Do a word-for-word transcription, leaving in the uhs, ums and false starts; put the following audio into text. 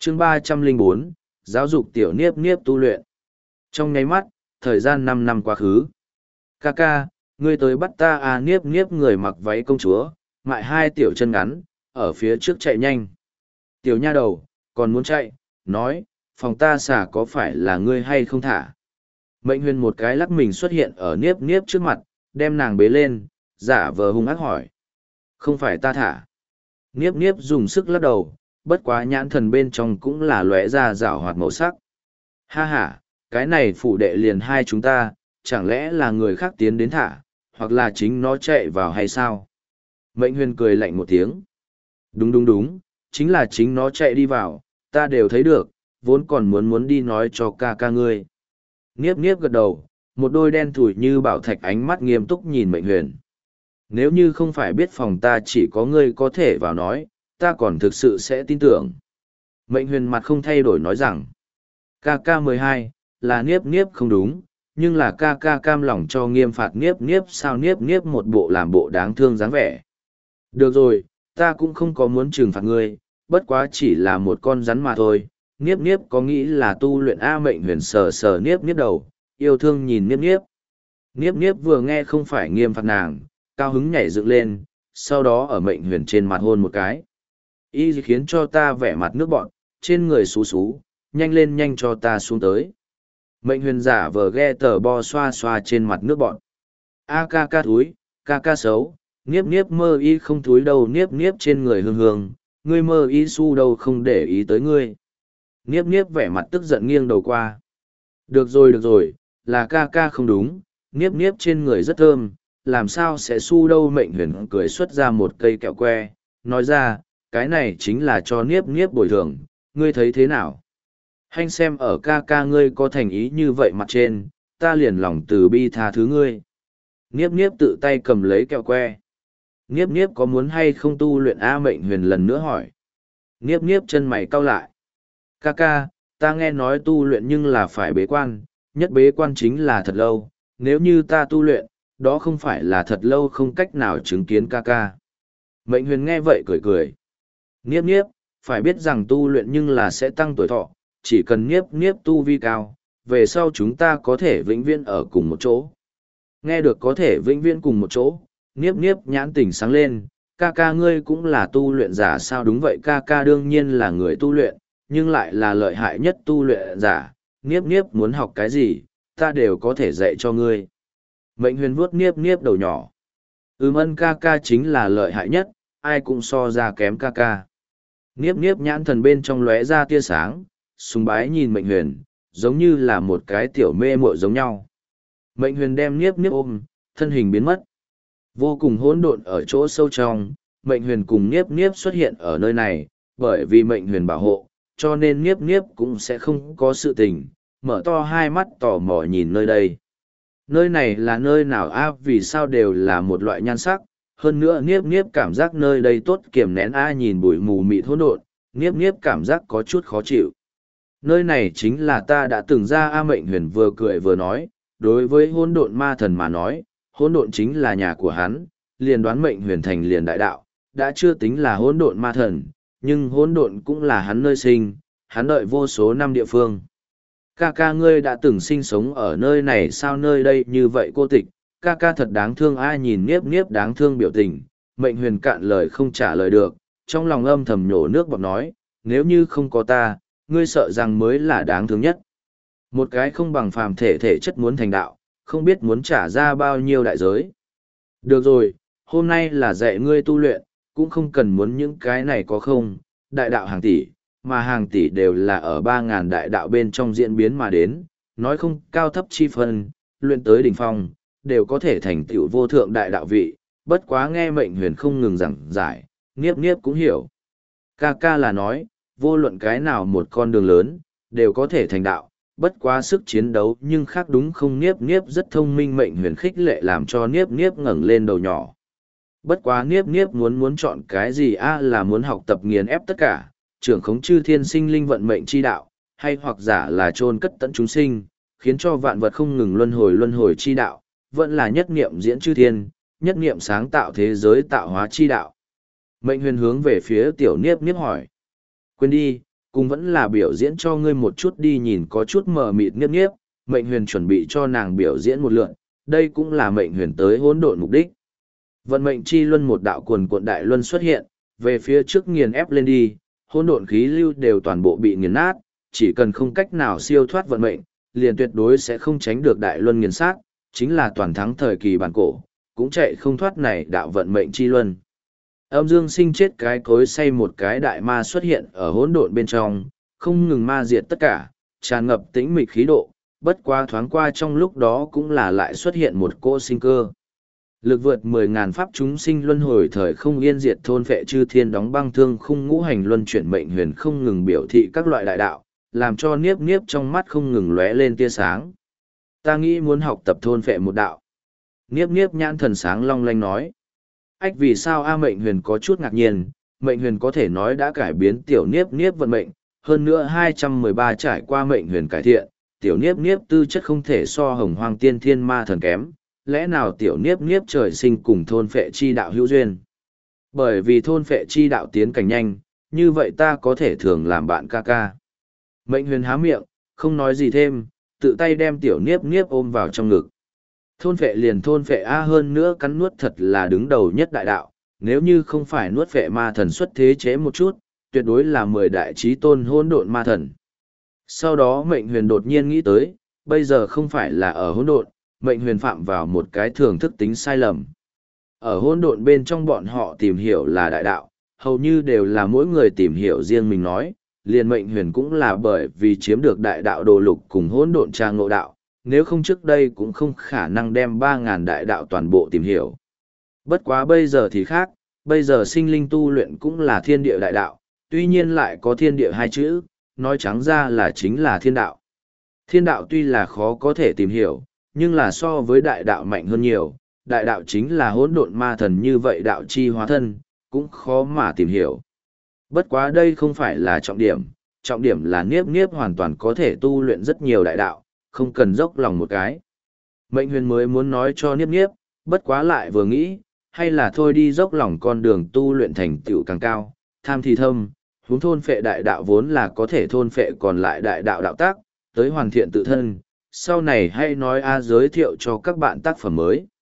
chương ba trăm lẻ bốn, giáo dục tiểu niếp niếp tu luyện. Trong nháy mắt, thời gian năm năm quá khứ. Ca ca, ngươi tới bắt ta à, niếp niếp người mặc váy công chúa, mại hai tiểu chân ngắn, ở phía trước chạy nhanh. Tiểu nha đầu, còn muốn chạy, nói, phòng ta xả có phải là ngươi hay không thả. Mệnh huyền một cái lắc mình xuất hiện ở niếp niếp trước mặt, đem nàng bế lên, giả vờ hung ác hỏi. Không phải ta thả. Niếp niếp dùng sức lắc đầu, bất quá nhãn thần bên trong cũng là lóe ra rảo hoạt màu sắc. Ha ha, cái này phụ đệ liền hai chúng ta, chẳng lẽ là người khác tiến đến thả, hoặc là chính nó chạy vào hay sao? Mệnh huyền cười lạnh một tiếng. Đúng đúng đúng, chính là chính nó chạy đi vào, ta đều thấy được, vốn còn muốn muốn đi nói cho ca ca ngươi. Niếp niếp gật đầu, một đôi đen thủi như bảo thạch ánh mắt nghiêm túc nhìn mệnh huyền. Nếu như không phải biết phòng ta chỉ có ngươi có thể vào nói, ta còn thực sự sẽ tin tưởng. Mệnh huyền mặt không thay đổi nói rằng, ca ca mười hai, là niếp niếp không đúng, nhưng là ca ca cam lòng cho nghiêm phạt niếp niếp sao niếp niếp một bộ làm bộ đáng thương dáng vẻ. Được rồi, ta cũng không có muốn trừng phạt ngươi, bất quá chỉ là một con rắn mà thôi. Niếp niếp có nghĩ là tu luyện A. Mệnh huyền sờ sờ niếp niếp đầu, yêu thương nhìn niếp niếp. Niếp niếp vừa nghe không phải nghiêm phạt nàng, cao hứng nhảy dựng lên, sau đó ở mệnh huyền trên mặt hôn một cái. Y khiến cho ta vẻ mặt nước bọn, trên người xú xú, nhanh lên nhanh cho ta xuống tới. Mệnh huyền giả vờ ghe tờ bo xoa xoa trên mặt nước bọn. A ca ca thúi, ca ca xấu, niếp niếp mơ y không thúi đâu, niếp niếp trên người hương hương, ngươi mơ y su đâu không để ý tới ngươi. Niếp niếp vẻ mặt tức giận nghiêng đầu qua. Được rồi được rồi, là ca ca không đúng, niếp niếp trên người rất thơm, làm sao sẽ su đâu. Mệnh huyền cười xuất ra một cây kẹo que, nói ra, cái này chính là cho niếp niếp bồi thường, ngươi thấy thế nào? Hanh xem ở ca ca ngươi có thành ý như vậy mặt trên, ta liền lòng từ bi tha thứ ngươi. Niếp niếp tự tay cầm lấy kẹo que. Niếp niếp có muốn hay không tu luyện A? Mệnh huyền lần nữa hỏi. Niếp niếp chân mày cau lại. Ca ca, ta nghe nói tu luyện nhưng là phải bế quan, nhất bế quan chính là thật lâu, nếu như ta tu luyện, đó không phải là thật lâu không cách nào chứng kiến ca ca. Mệnh huyền nghe vậy cười cười. Niếp niếp, phải biết rằng tu luyện nhưng là sẽ tăng tuổi thọ, chỉ cần niếp niếp tu vi cao, về sau chúng ta có thể vĩnh viễn ở cùng một chỗ. Nghe được có thể vĩnh viễn cùng một chỗ, niếp niếp nhãn tỉnh sáng lên, ca ca ngươi cũng là tu luyện giả sao? Đúng vậy, ca ca đương nhiên là người tu luyện, nhưng lại là lợi hại nhất tu luyện giả, niếp niếp muốn học cái gì, ta đều có thể dạy cho ngươi. Mệnh huyền vuốt niếp niếp đầu nhỏ. Ừm, ân ca ca chính là lợi hại nhất, ai cũng so ra kém ca ca. Niếp niếp nhãn thần bên trong lóe ra tia sáng, sùng bái nhìn mệnh huyền, giống như là một cái tiểu mê muội giống nhau. Mệnh huyền đem niếp niếp ôm, thân hình biến mất. Vô cùng hỗn độn ở chỗ sâu trong, mệnh huyền cùng niếp niếp xuất hiện ở nơi này, bởi vì mệnh huyền bảo hộ, cho nên niếp niếp cũng sẽ không có sự tình, mở to hai mắt tò mò nhìn nơi đây. Nơi này là nơi nào a? Vì sao đều là một loại nhan sắc, hơn nữa niếp niếp cảm giác nơi đây tốt kiềm nén a. Nhìn bụi mù mịt hỗn độn, niếp niếp cảm giác có chút khó chịu. Nơi này chính là ta đã từng ra a. Mệnh huyền vừa cười vừa nói, đối với hỗn độn ma thần mà nói, hỗn độn chính là nhà của hắn, liền đoán mệnh huyền thành liền đại đạo, đã chưa tính là hỗn độn ma thần, nhưng hỗn độn cũng là hắn nơi sinh, hắn đợi vô số năm địa phương. Ca ca ngươi đã từng sinh sống ở nơi này sao? Nơi đây như vậy cô tịch, ca ca thật đáng thương. Ai nhìn niếp niếp đáng thương biểu tình, mệnh huyền cạn lời không trả lời được, trong lòng âm thầm nhổ nước bọt nói, nếu như không có ta, ngươi sợ rằng mới là đáng thương nhất. Một cái không bằng phàm thể thể chất muốn thành đạo, không biết muốn trả ra bao nhiêu đại giới. Được rồi, hôm nay là dạy ngươi tu luyện, cũng không cần muốn những cái này có không, đại đạo hàng tỷ, mà hàng tỷ đều là ở ba ngàn đại đạo bên trong diễn biến mà đến, nói không cao thấp chi phân, luyện tới đỉnh phong, đều có thể thành tựu vô thượng đại đạo vị, bất quá nghe mệnh huyền không ngừng giảng giải, niếp niếp cũng hiểu. Ca ca là nói, vô luận cái nào một con đường lớn, đều có thể thành đạo, bất quá sức chiến đấu nhưng khác đúng không? Niếp niếp rất thông minh. Mệnh huyền khích lệ làm cho niếp niếp ngẩng lên đầu nhỏ. Bất quá niếp niếp muốn muốn chọn cái gì a? Là muốn học tập nghiền ép tất cả, trưởng khống chư thiên sinh linh vận mệnh chi đạo, hay hoặc giả là chôn cất tận chúng sinh, khiến cho vạn vật không ngừng luân hồi luân hồi chi đạo, vẫn là nhất niệm diễn chư thiên, nhất niệm sáng tạo thế giới tạo hóa chi đạo. Mệnh huyền hướng về phía tiểu niếp niếp hỏi. Quên đi, cùng vẫn là biểu diễn cho ngươi một chút đi nhìn có chút mờ mịt nghiếp nghiếp, mệnh huyền chuẩn bị cho nàng biểu diễn một lượn, đây cũng là mệnh huyền tới hỗn độn mục đích. Vận mệnh chi luân một đạo quần cuộn đại luân xuất hiện, về phía trước nghiền ép lên đi, hỗn độn khí lưu đều toàn bộ bị nghiền nát, chỉ cần không cách nào siêu thoát vận mệnh, liền tuyệt đối sẽ không tránh được đại luân nghiền sát, chính là toàn thắng thời kỳ bản cổ, cũng chạy không thoát này đạo vận mệnh chi luân. Âm dương sinh chết cái cối say một cái đại ma xuất hiện ở hỗn độn bên trong, không ngừng ma diệt tất cả, tràn ngập tĩnh mịch khí độ, bất qua thoáng qua trong lúc đó cũng là lại xuất hiện một cỗ sinh cơ. Lực vượt mười ngàn pháp chúng sinh luân hồi thời không yên diệt thôn phệ chư thiên đóng băng thương khung ngũ hành luân chuyển mệnh huyền không ngừng biểu thị các loại đại đạo, làm cho niếp niếp trong mắt không ngừng lóe lên tia sáng. Ta nghĩ muốn học tập thôn phệ một đạo. Niếp niếp nhãn thần sáng long lanh nói. Ách vì sao A mệnh huyền có chút ngạc nhiên, mệnh huyền có thể nói đã cải biến tiểu niếp niếp vận mệnh, hơn nữa hai trăm mười ba trải qua mệnh huyền cải thiện, tiểu niếp niếp tư chất không thể so hồng hoang tiên thiên ma thần kém, lẽ nào tiểu niếp niếp trời sinh cùng thôn phệ chi đạo hữu duyên. Bởi vì thôn phệ chi đạo tiến cảnh nhanh, như vậy ta có thể thường làm bạn ca ca. Mệnh huyền há miệng, không nói gì thêm, tự tay đem tiểu niếp niếp ôm vào trong ngực. Thôn phệ liền thôn phệ A hơn nữa cắn nuốt thật là đứng đầu nhất đại đạo, nếu như không phải nuốt phệ ma thần xuất thế chế một chút, tuyệt đối là mười đại trí tôn hỗn độn ma thần. Sau đó mệnh huyền đột nhiên nghĩ tới, bây giờ không phải là ở hỗn độn, mệnh huyền phạm vào một cái thường thức tính sai lầm. Ở hỗn độn bên trong bọn họ tìm hiểu là đại đạo, hầu như đều là mỗi người tìm hiểu riêng mình nói, liền mệnh huyền cũng là bởi vì chiếm được đại đạo đồ lục cùng hỗn độn tra ngộ đạo, nếu không trước đây cũng không khả năng đem ba ngàn đại đạo toàn bộ tìm hiểu. Bất quá bây giờ thì khác, bây giờ sinh linh tu luyện cũng là thiên địa đại đạo, tuy nhiên lại có thiên địa hai chữ, nói trắng ra là chính là thiên đạo. Thiên đạo tuy là khó có thể tìm hiểu, nhưng là so với đại đạo mạnh hơn nhiều, đại đạo chính là hỗn độn ma thần như vậy đạo chi hóa thân, cũng khó mà tìm hiểu. Bất quá đây không phải là trọng điểm, trọng điểm là niếp niếp hoàn toàn có thể tu luyện rất nhiều đại đạo, không cần dốc lòng một cái. Mệnh huyền mới muốn nói cho niếp niếp, bất quá lại vừa nghĩ, hay là thôi đi dốc lòng con đường tu luyện thành tựu càng cao, tham thì thâm, huống thôn phệ đại đạo vốn là có thể thôn phệ còn lại đại đạo đạo tác, tới hoàn thiện tự thân, sau này hay nói A giới thiệu cho các bạn tác phẩm mới.